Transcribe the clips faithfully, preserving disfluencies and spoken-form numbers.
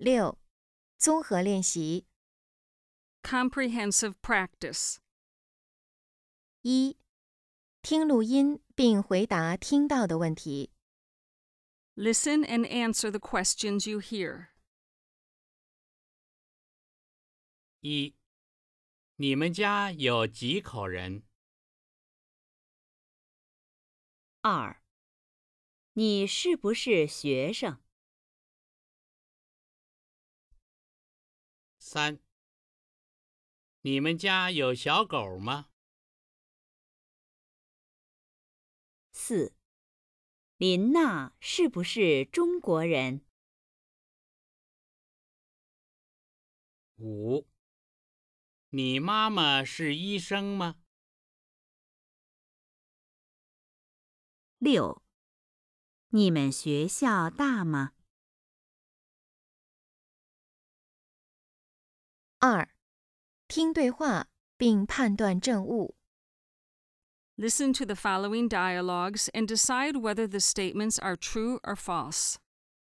六、综合练习。 Comprehensive practice. 一、听录音并回答听到的问题。 Listen and answer the questions you hear. 一、你们家有几口人？ 二，你是不是学生？ 三、你们家有小狗吗？ 四，林娜是不是中国人？ 五、你妈妈是医生吗？ 六，你们学校大吗？ 二、听对话并判断正误。 Listen to the following dialogues and decide whether the statements are true or false.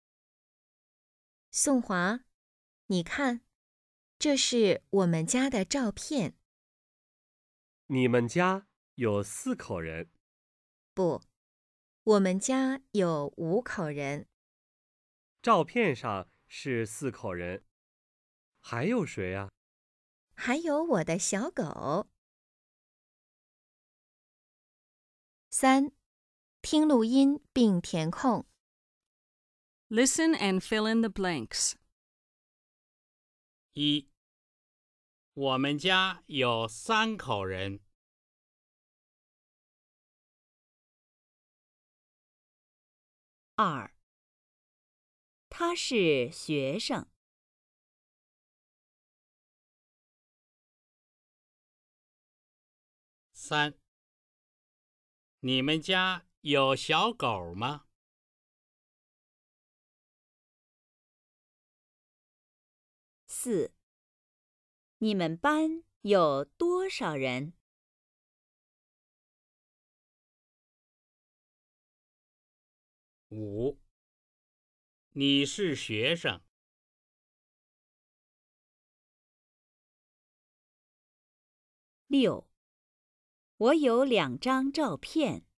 宋华，你看，这是我们家的照片。 你们家有四口人？ 不，我们家有五口人。 照片上是四口人，还有谁啊？ 还有我的小狗。三、听录音并填空。 Listen and fill in the blanks. 一、我们家有三口人。 二，他是学生。 三、你们家有小狗吗？ 四，你们班有多少人？ 五、你是学生。 六，我有两张照片。